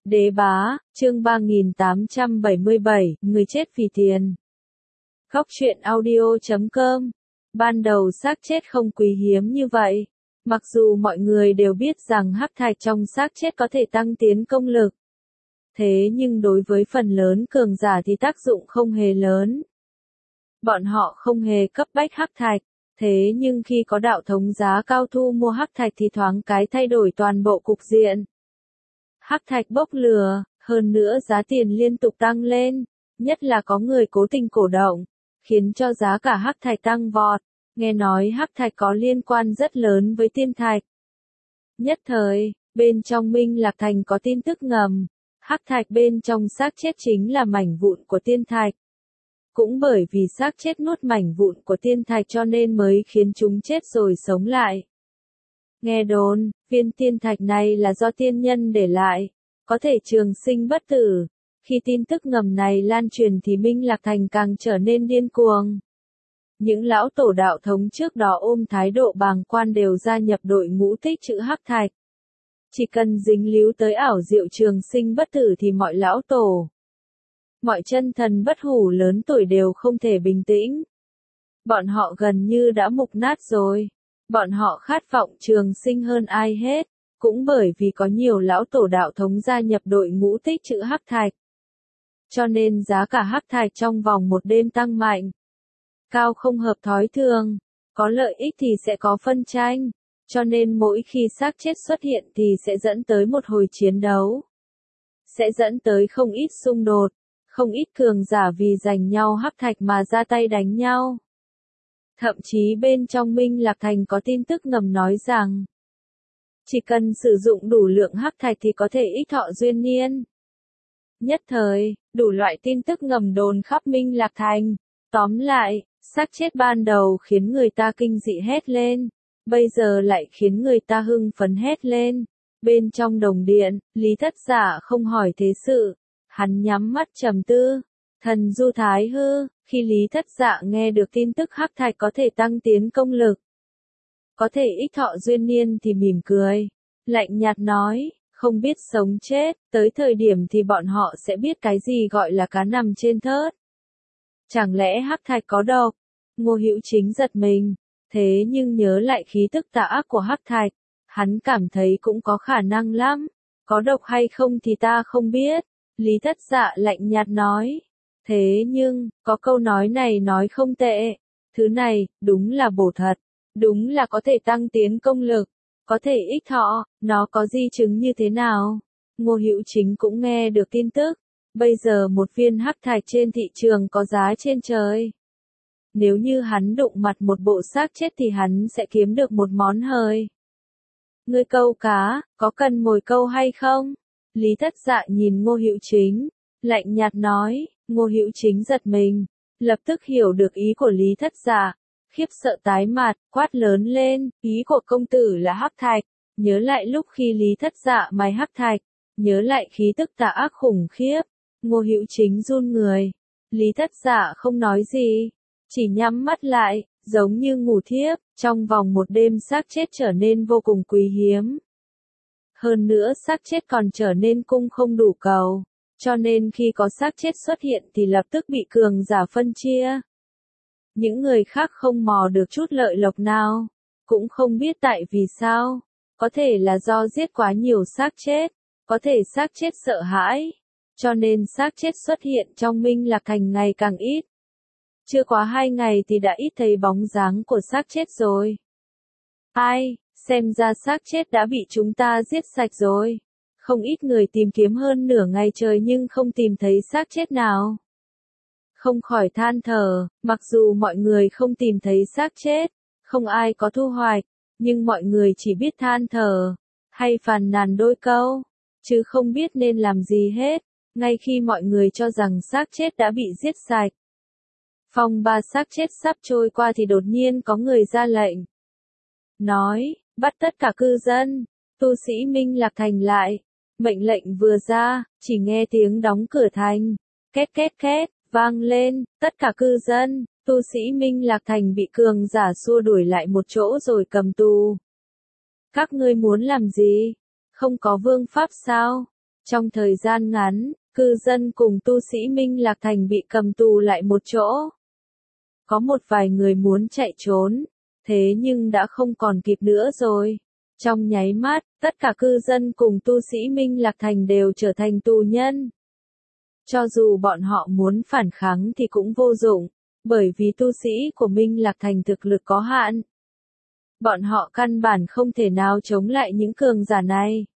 Đế bá, chương 3877, người chết vì tiền. Góc truyện audio.com. Ban đầu xác chết không quý hiếm như vậy. Mặc dù mọi người đều biết rằng hắc thạch trong xác chết có thể tăng tiến công lực. Thế nhưng đối với phần lớn cường giả thì tác dụng không hề lớn. Bọn họ không hề cấp bách hắc thạch. Thế nhưng khi có đạo thống giá cao thu mua hắc thạch thì thoáng cái thay đổi toàn bộ cục diện. Hắc thạch bốc lửa, hơn nữa giá tiền liên tục tăng lên, nhất là có người cố tình cổ động, khiến cho giá cả hắc thạch tăng vọt. Nghe nói hắc thạch có liên quan rất lớn với tiên thạch. Nhất thời, bên trong Minh Lạc Thành có tin tức ngầm, hắc thạch bên trong xác chết chính là mảnh vụn của tiên thạch. Cũng bởi vì xác chết nuốt mảnh vụn của tiên thạch cho nên mới khiến chúng chết rồi sống lại. Nghe đồn, viên tiên thạch này là do tiên nhân để lại, có thể trường sinh bất tử. Khi tin tức ngầm này lan truyền thì Minh Lạc Thành càng trở nên điên cuồng. Những lão tổ đạo thống trước đó ôm thái độ bàng quan đều gia nhập đội ngũ tích trữ hắc thạch. Chỉ cần dính líu tới ảo diệu trường sinh bất tử thì mọi lão tổ, mọi chân thần bất hủ lớn tuổi đều không thể bình tĩnh. Bọn họ gần như đã mục nát rồi. Bọn họ khát vọng trường sinh hơn ai hết, cũng bởi vì có nhiều lão tổ đạo thống gia nhập đội ngũ tích trữ hắc thạch. Cho nên giá cả hắc thạch trong vòng một đêm tăng mạnh. Cao không hợp thói thường, có lợi ích thì sẽ có phân tranh, cho nên mỗi khi xác chết xuất hiện thì sẽ dẫn tới một hồi chiến đấu. Sẽ dẫn tới không ít xung đột, không ít cường giả vì giành nhau hắc thạch mà ra tay đánh nhau. Thậm chí bên trong Minh Lạc Thành có tin tức ngầm nói rằng, chỉ cần sử dụng đủ lượng hắc thạch thì có thể ích thọ duyên niên. Nhất thời, đủ loại tin tức ngầm đồn khắp Minh Lạc Thành. Tóm lại, xác chết ban đầu khiến người ta kinh dị hét lên, bây giờ lại khiến người ta hưng phấn hét lên. Bên trong đồng điện, Lý Thất Giả không hỏi thế sự, hắn nhắm mắt trầm tư. Thần du thái hư, khi Lý Thất Dạ nghe được tin tức hắc thạch có thể tăng tiến công lực, có thể ích thọ duyên niên thì mỉm cười, lạnh nhạt nói, không biết sống chết, tới thời điểm thì bọn họ sẽ biết cái gì gọi là cá nằm trên thớt. Chẳng lẽ hắc thạch có độc? Ngô Hữu Chính giật mình, thế nhưng nhớ lại khí tức tà ác của hắc thạch, hắn cảm thấy cũng có khả năng lắm, có độc hay không thì ta không biết. Lý Thất Dạ lạnh nhạt nói. Thế nhưng, có câu nói này nói không tệ, thứ này, đúng là bổ thật, đúng là có thể tăng tiến công lực, có thể ích thọ, nó có di chứng như thế nào? Ngô Hữu Chính cũng nghe được tin tức, bây giờ một viên hắc thạch trên thị trường có giá trên trời. Nếu như hắn đụng mặt một bộ xác chết thì hắn sẽ kiếm được một món hời. Ngươi câu cá, có cần mồi câu hay không? Lý Thất Dạ nhìn Ngô Hữu Chính, lạnh nhạt nói. Ngô Hữu Chính giật mình, lập tức hiểu được ý của Lý Thất Dạ, khiếp sợ tái mặt, quát lớn lên, ý của công tử là hắc thạch. Nhớ lại lúc khi Lý Thất Dạ mài hắc thạch, nhớ lại khí tức tà ác khủng khiếp, Ngô Hữu Chính run người. Lý Thất Dạ không nói gì, chỉ nhắm mắt lại, giống như ngủ thiếp. Trong vòng một đêm xác chết trở nên vô cùng quý hiếm. Hơn nữa xác chết còn trở nên cung không đủ cầu. Cho nên khi có xác chết xuất hiện thì lập tức bị cường giả phân chia. Những người khác không mò được chút lợi lộc nào, cũng không biết tại vì sao, có thể là do giết quá nhiều xác chết, có thể xác chết sợ hãi, cho nên xác chết xuất hiện trong Minh Lạc Thành ngày càng ít. Chưa quá 2 ngày thì đã ít thấy bóng dáng của xác chết rồi. Ai, xem ra xác chết đã bị chúng ta giết sạch rồi. Không ít người tìm kiếm hơn nửa ngày trời nhưng không tìm thấy xác chết nào. Không khỏi than thở, mặc dù mọi người không tìm thấy xác chết, không ai có thu hoạch, nhưng mọi người chỉ biết than thở, hay phàn nàn đôi câu, chứ không biết nên làm gì hết, ngay khi mọi người cho rằng xác chết đã bị giết sạch. Phong ba xác chết sắp trôi qua thì đột nhiên có người ra lệnh. Nói, bắt tất cả cư dân, tu sĩ Minh Lạc Thành lại. Mệnh lệnh vừa ra, chỉ nghe tiếng đóng cửa thành, két két két, vang lên, tất cả cư dân, tu sĩ Minh Lạc Thành bị cường giả xua đuổi lại một chỗ rồi cầm tù. Các ngươi muốn làm gì? Không có vương pháp sao? Trong thời gian ngắn, cư dân cùng tu sĩ Minh Lạc Thành bị cầm tù lại một chỗ. Có một vài người muốn chạy trốn, thế nhưng đã không còn kịp nữa rồi. Trong nháy mắt, tất cả cư dân cùng tu sĩ Minh Lạc Thành đều trở thành tù nhân. Cho dù bọn họ muốn phản kháng thì cũng vô dụng, bởi vì tu sĩ của Minh Lạc Thành thực lực có hạn. Bọn họ căn bản không thể nào chống lại những cường giả này.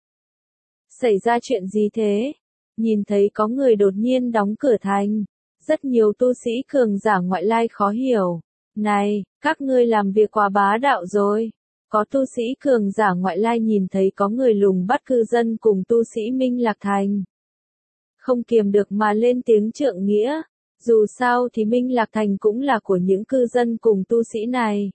Xảy ra chuyện gì thế? Nhìn thấy có người đột nhiên đóng cửa thành. Rất nhiều tu sĩ cường giả ngoại lai khó hiểu. Này, các ngươi làm việc quá bá đạo rồi. Có tu sĩ cường giả ngoại lai nhìn thấy có người lùng bắt cư dân cùng tu sĩ Minh Lạc Thành. Không kiềm được mà lên tiếng trượng nghĩa. Dù sao thì Minh Lạc Thành cũng là của những cư dân cùng tu sĩ này.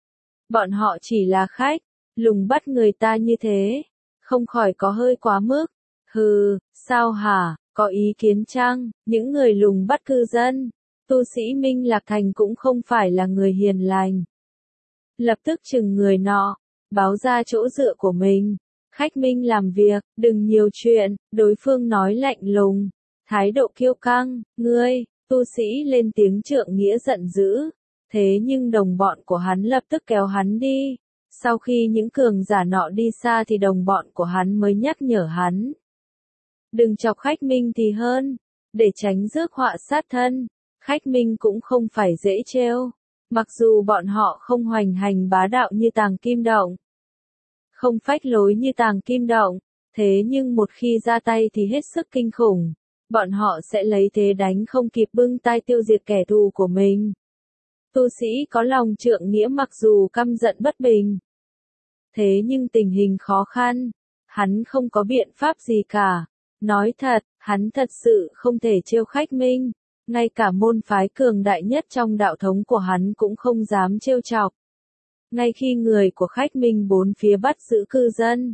Bọn họ chỉ là khách, lùng bắt người ta như thế. Không khỏi có hơi quá mức. Hừ, sao hả, có ý kiến chăng? Những người lùng bắt cư dân, tu sĩ Minh Lạc Thành cũng không phải là người hiền lành. Lập tức chừng người nọ, báo ra chỗ dựa của mình. Khách Minh làm việc, đừng nhiều chuyện, đối phương nói lạnh lùng, thái độ kiêu căng, ngươi, tu sĩ lên tiếng trượng nghĩa giận dữ. Thế nhưng đồng bọn của hắn lập tức kéo hắn đi. Sau khi những cường giả nọ đi xa thì đồng bọn của hắn mới nhắc nhở hắn. Đừng chọc khách Minh thì hơn, để tránh rước họa sát thân. Khách Minh cũng không phải dễ trêu. Mặc dù bọn họ không hoành hành bá đạo như Tàng Kim Động, không phách lối như Tàng Kim Động, thế nhưng một khi ra tay thì hết sức kinh khủng. Bọn họ sẽ lấy thế đánh không kịp bưng tay tiêu diệt kẻ thù của mình. Tu sĩ có lòng trượng nghĩa mặc dù căm giận bất bình. Thế nhưng tình hình khó khăn, hắn không có biện pháp gì cả. Nói thật, hắn thật sự không thể trêu khách Minh. Ngay cả môn phái cường đại nhất trong đạo thống của hắn cũng không dám trêu chọc. Ngay khi người của khách Minh bốn phía bắt giữ cư dân,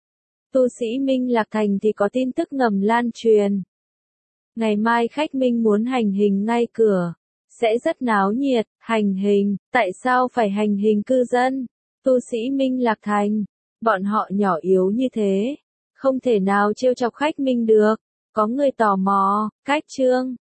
tu sĩ Minh Lạc Thành thì có tin tức ngầm lan truyền. Ngày mai khách Minh muốn hành hình ngay cửa. Sẽ rất náo nhiệt, hành hình, tại sao phải hành hình cư dân? Tu sĩ Minh Lạc Thành, bọn họ nhỏ yếu như thế, không thể nào trêu chọc khách Minh được. Có người tò mò, cách chương